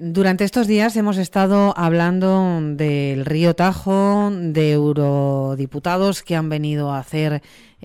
Durante estos días hemos estado hablando del río Tajo, de eurodiputados que han venido a hacer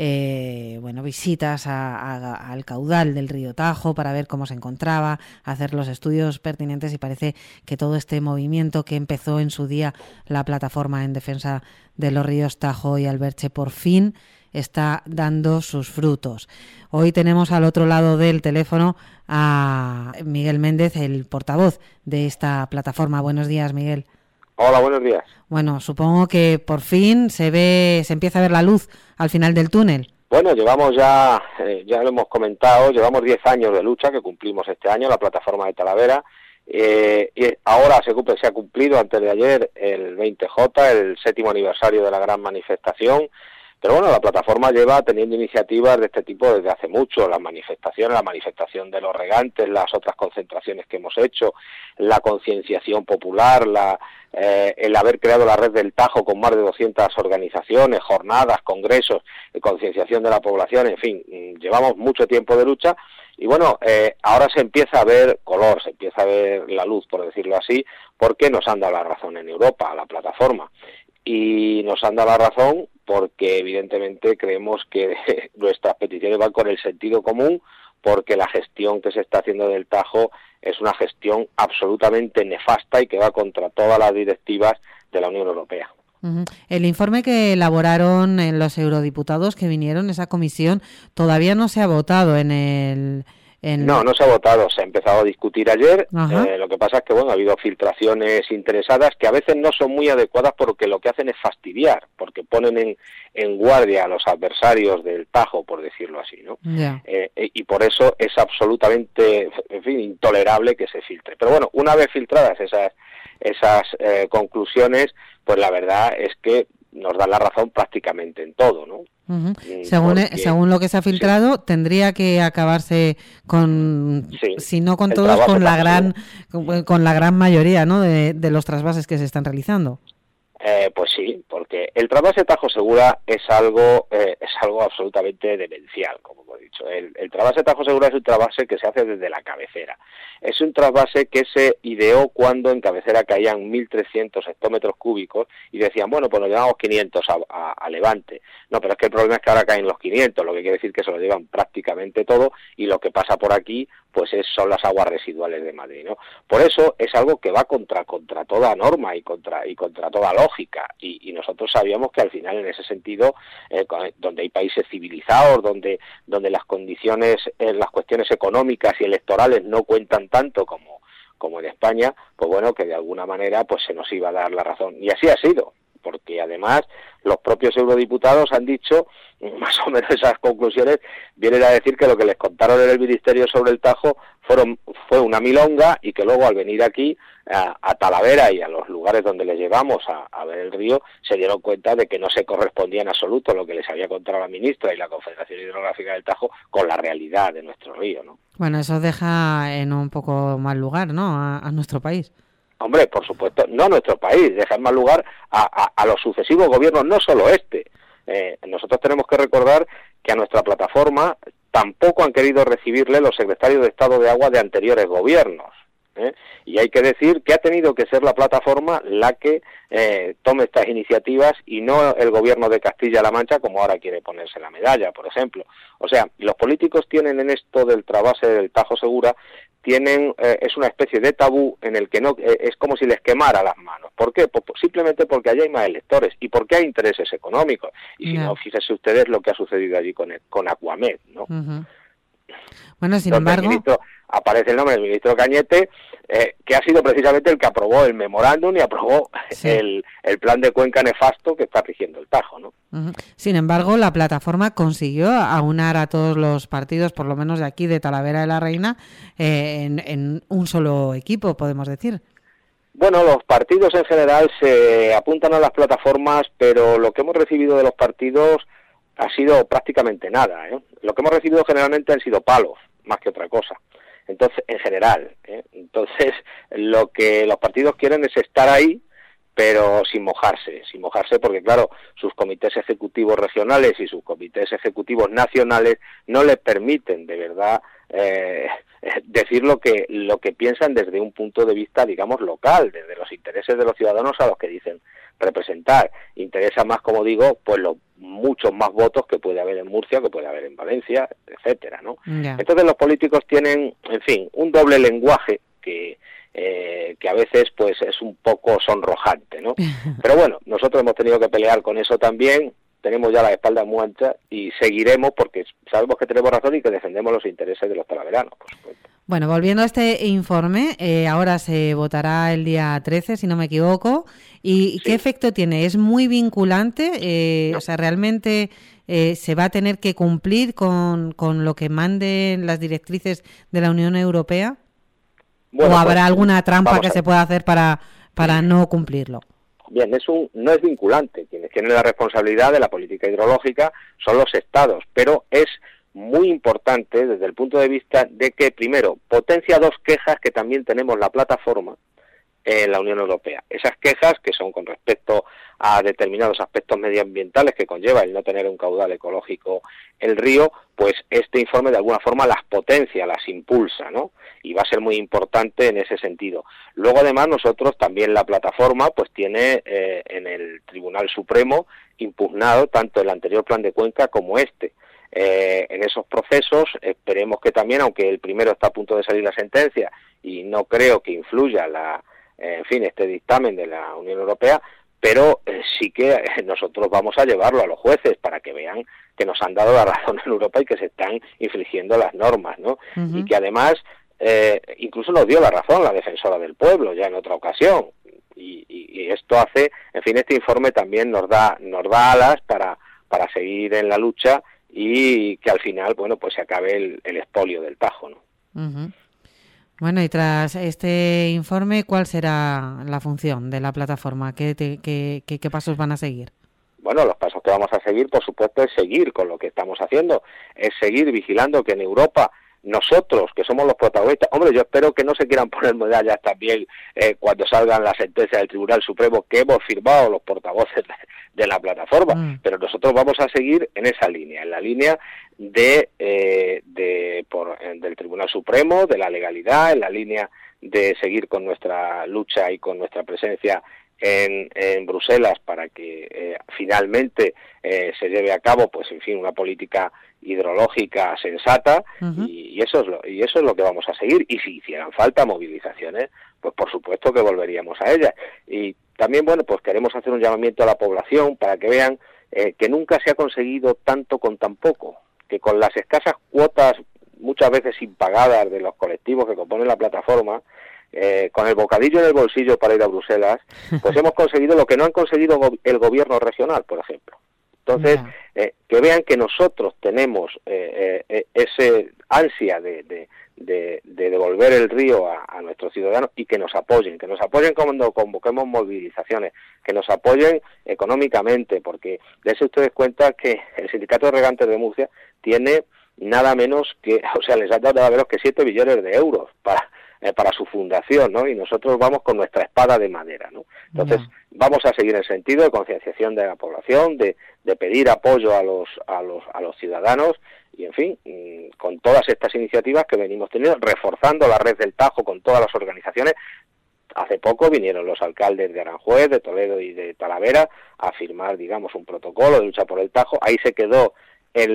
visitas al caudal del río Tajo para ver cómo se encontraba, hacer los estudios pertinentes, y parece que todo este movimiento que empezó en su día la plataforma en defensa de los ríos Tajo y Alberche por fin está dando sus frutos. Hoy tenemos al otro lado del teléfono a Miguel Méndez, el portavoz de esta plataforma. Buenos días, Miguel. Hola, buenos días. Bueno, supongo que por fin se empieza a ver la luz al final del túnel. Bueno, llevamos ya lo hemos comentado, llevamos 10 años de lucha que cumplimos este año, la plataforma de Talavera, y ahora se ha cumplido antes de ayer el 20J, el 7º aniversario de la gran manifestación. Pero bueno, la plataforma lleva teniendo iniciativas de este tipo desde hace mucho, la manifestación de los regantes, las otras concentraciones que hemos hecho, la concienciación popular, el haber creado la red del Tajo con más de 200 organizaciones, jornadas, congresos, concienciación de la población, en fin, llevamos mucho tiempo de lucha. Y bueno, ahora se empieza a ver color, se empieza a ver la luz, por decirlo así, porque nos han dado la razón en Europa, a la plataforma. Y nos han dado la razón porque evidentemente creemos que nuestras peticiones van con el sentido común, porque la gestión que se está haciendo del Tajo es una gestión absolutamente nefasta y que va contra todas las directivas de la Unión Europea. Uh-huh. El informe que elaboraron los eurodiputados que vinieron, esa comisión, todavía no se ha votado No se ha votado, se ha empezado a discutir ayer. Lo que pasa es que ha habido filtraciones interesadas que a veces no son muy adecuadas porque lo que hacen es fastidiar, porque ponen en guardia a los adversarios del Tajo, por decirlo así, ¿no? Yeah. Y por eso es absolutamente, intolerable que se filtre. Pero bueno, una vez filtradas esas conclusiones, pues la verdad es que nos dan la razón prácticamente en todo, ¿no? Uh-huh. Según lo que se ha filtrado, sí, tendría que acabarse con, si no con todos, con la gran mayoría, ¿no?, de los trasvases que se están realizando. Pues sí, porque el trasvase Tajo Segura es algo absolutamente demencial, como hemos dicho. El trasvase Tajo Segura es un trasvase que se hace desde la cabecera. Es un trasvase que se ideó cuando en cabecera caían 1.300 hectómetros cúbicos y decían, bueno, pues nos llevamos 500 a Levante. No, pero es que el problema es que ahora caen los 500, lo que quiere decir que se lo llevan prácticamente todo, y lo que pasa por aquí pues son las aguas residuales de Madrid, ¿no? Por eso es algo que va contra toda norma y contra toda lógica, y nosotros sabíamos que al final, en ese sentido, donde hay países civilizados, donde las condiciones, las cuestiones económicas y electorales no cuentan tanto como en España, pues bueno, que de alguna manera pues se nos iba a dar la razón, y así ha sido, porque además los propios eurodiputados han dicho más o menos esas conclusiones. Vienen a decir que lo que les contaron en el Ministerio sobre el Tajo fue una milonga, y que luego al venir aquí a Talavera y a los lugares donde les llevamos a ver el río, se dieron cuenta de que no se correspondía en absoluto lo que les había contado la ministra y la Confederación Hidrográfica del Tajo con la realidad de nuestro río, ¿no? Bueno, eso deja en un poco mal lugar, ¿no?, a nuestro país. Hombre, por supuesto, no a nuestro país, deja en mal lugar a los sucesivos gobiernos, no solo este. Nosotros tenemos que recordar que a nuestra plataforma tampoco han querido recibirle los secretarios de Estado de Agua de anteriores gobiernos. Y hay que decir que ha tenido que ser la plataforma la que tome estas iniciativas, y no el gobierno de Castilla-La Mancha, como ahora quiere ponerse la medalla, por ejemplo. O sea, los políticos tienen en esto del trasvase del Tajo Segura, es una especie de tabú en el que no es como si les quemara las manos. ¿Por qué? Pues simplemente porque allí hay más electores y porque hay intereses económicos. Y si no, fíjense ustedes lo que ha sucedido allí con Aquamed, ¿no? Uh-huh. Bueno, sin embargo, aparece el nombre del ministro Cañete, que ha sido precisamente el que aprobó el memorándum y aprobó el plan de cuenca nefasto que está rigiendo el Tajo, ¿no? Uh-huh. Sin embargo, la plataforma consiguió aunar a todos los partidos, por lo menos de aquí, de Talavera de la Reina, en un solo equipo, podemos decir. Bueno, los partidos en general se apuntan a las plataformas, pero lo que hemos recibido de los partidos ha sido prácticamente nada, ¿eh? Lo que hemos recibido generalmente han sido palos, más que otra cosa. Entonces, en general, entonces lo que los partidos quieren es estar ahí, pero sin mojarse, porque claro, sus comités ejecutivos regionales y sus comités ejecutivos nacionales no les permiten de verdad decir lo que piensan desde un punto de vista, digamos, local, desde los intereses de los ciudadanos a los que dicen representar. Interesa más, como digo, pues los muchos más votos que puede haber en Murcia, que puede haber en Valencia, etcétera, ¿no? Yeah. Entonces los políticos tienen, en fin, un doble lenguaje que a veces pues es un poco sonrojante, ¿no? Pero bueno, nosotros hemos tenido que pelear con eso también. Tenemos ya la espalda muy ancha y seguiremos porque sabemos que tenemos razón y que defendemos los intereses de los talaveranos, por supuesto. Bueno, volviendo a este informe, ahora se votará el día 13, si no me equivoco. ¿Y sí. qué efecto tiene? ¿Es muy vinculante? No. O sea, ¿realmente se va a tener que cumplir con lo que manden las directrices de la Unión Europea? Bueno, ¿o habrá alguna trampa que se pueda hacer para no cumplirlo? Bien, no es vinculante. Quienes tienen la responsabilidad de la política hidrológica son los estados, pero es muy importante desde el punto de vista de que, primero, potencia dos quejas que también tenemos la plataforma en la Unión Europea. Esas quejas, que son con respecto a determinados aspectos medioambientales que conlleva el no tener un caudal ecológico el río, pues este informe de alguna forma las potencia, las impulsa, ¿no? Y va a ser muy importante en ese sentido. Luego, además, nosotros también la plataforma pues tiene en el Tribunal Supremo impugnado tanto el anterior plan de cuenca como este. En esos procesos esperemos que también, aunque el primero está a punto de salir la sentencia y no creo que influya este dictamen de la Unión Europea, pero sí que nosotros vamos a llevarlo a los jueces para que vean que nos han dado la razón en Europa y que se están infringiendo las normas, ¿no? Uh-huh. Y que además incluso nos dio la razón la defensora del pueblo ya en otra ocasión. Y esto hace, en fin, este informe también nos da alas para seguir en la lucha y que al final, bueno, pues se acabe el expolio del Tajo, ¿no? Uh-huh. Bueno, y tras este informe, ¿cuál será la función de la plataforma? ¿Qué pasos van a seguir? Bueno, los pasos que vamos a seguir, por supuesto, es seguir con lo que estamos haciendo, es seguir vigilando que en Europa nosotros, que somos los protagonistas, hombre, yo espero que no se quieran poner medallas también cuando salgan las sentencias del Tribunal Supremo que hemos firmado los portavoces de la plataforma, pero nosotros vamos a seguir en esa línea, en la línea del Tribunal Supremo, de la legalidad, en la línea de seguir con nuestra lucha y con nuestra presencia en Bruselas para que finalmente se lleve a cabo, pues en fin, una política hidrológica sensata. Uh-huh. y eso es lo que vamos a seguir. Y si hicieran falta movilizaciones, pues por supuesto que volveríamos a ellas. Y también, bueno, pues queremos hacer un llamamiento a la población para que vean que nunca se ha conseguido tanto con tan poco, que con las escasas cuotas muchas veces impagadas de los colectivos que componen la plataforma, con el bocadillo en el bolsillo para ir a Bruselas, pues hemos conseguido lo que no han conseguido el gobierno regional, por ejemplo. Entonces, que vean que nosotros tenemos ese ansia de devolver el río a nuestros ciudadanos y que nos apoyen cuando convoquemos movilizaciones, que nos apoyen económicamente, porque dense ustedes cuenta que el Sindicato de Regantes de Murcia tiene nada menos que, o sea, les han dado nada menos que 7 billones de euros para su fundación, ¿no? Y nosotros vamos con nuestra espada de madera, ¿no? Entonces, vamos a seguir en el sentido de concienciación de la población, de pedir apoyo a los ciudadanos y, en fin, con todas estas iniciativas que venimos teniendo, reforzando la red del Tajo con todas las organizaciones. Hace poco vinieron los alcaldes de Aranjuez, de Toledo y de Talavera a firmar, digamos, un protocolo de lucha por el Tajo. Ahí se quedó en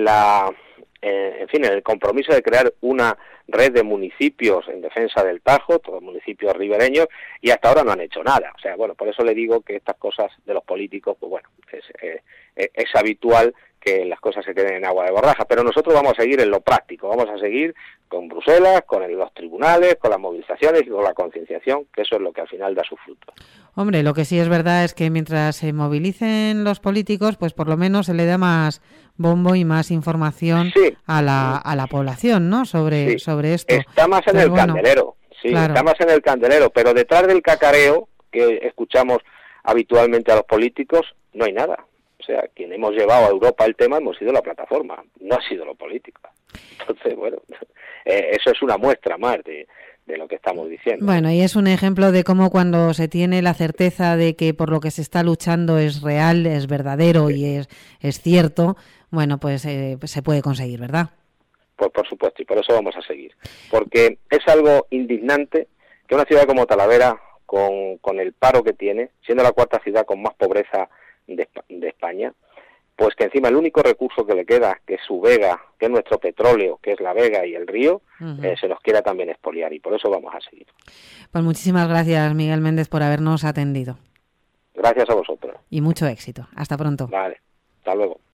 el compromiso de crear una red de municipios en defensa del Tajo, todos municipios ribereños, y hasta ahora no han hecho nada. O sea, bueno, por eso le digo que estas cosas de los políticos, pues bueno, es habitual que las cosas se queden en agua de borraja, pero nosotros vamos a seguir en lo práctico, vamos a seguir con Bruselas, con los tribunales, con las movilizaciones y con la concienciación, que eso es lo que al final da su fruto. Hombre, lo que sí es verdad es que mientras se movilicen los políticos, pues por lo menos se le da más bombo y más información a la población, ¿no? Sobre esto. Está más en el candelero, claro. Está más en el candelero, pero detrás del cacareo que escuchamos habitualmente a los políticos, no hay nada. O sea, quien hemos llevado a Europa el tema hemos sido la plataforma, no ha sido lo político. Entonces, bueno, eso es una muestra más de lo que estamos diciendo. Bueno, y es un ejemplo de cómo cuando se tiene la certeza de que por lo que se está luchando es real, es verdadero y es cierto, bueno, pues se puede conseguir, ¿verdad? Pues por supuesto, y por eso vamos a seguir. Porque es algo indignante que una ciudad como Talavera, con el paro que tiene, siendo la cuarta ciudad con más pobreza de España, pues que encima el único recurso que le queda, que es su vega, que es nuestro petróleo, que es la vega y el río, se nos quiera también expoliar, y por eso vamos a seguir. Pues muchísimas gracias, Miguel Méndez, por habernos atendido. Gracias a vosotros. Y mucho éxito. Hasta pronto. Vale, hasta luego.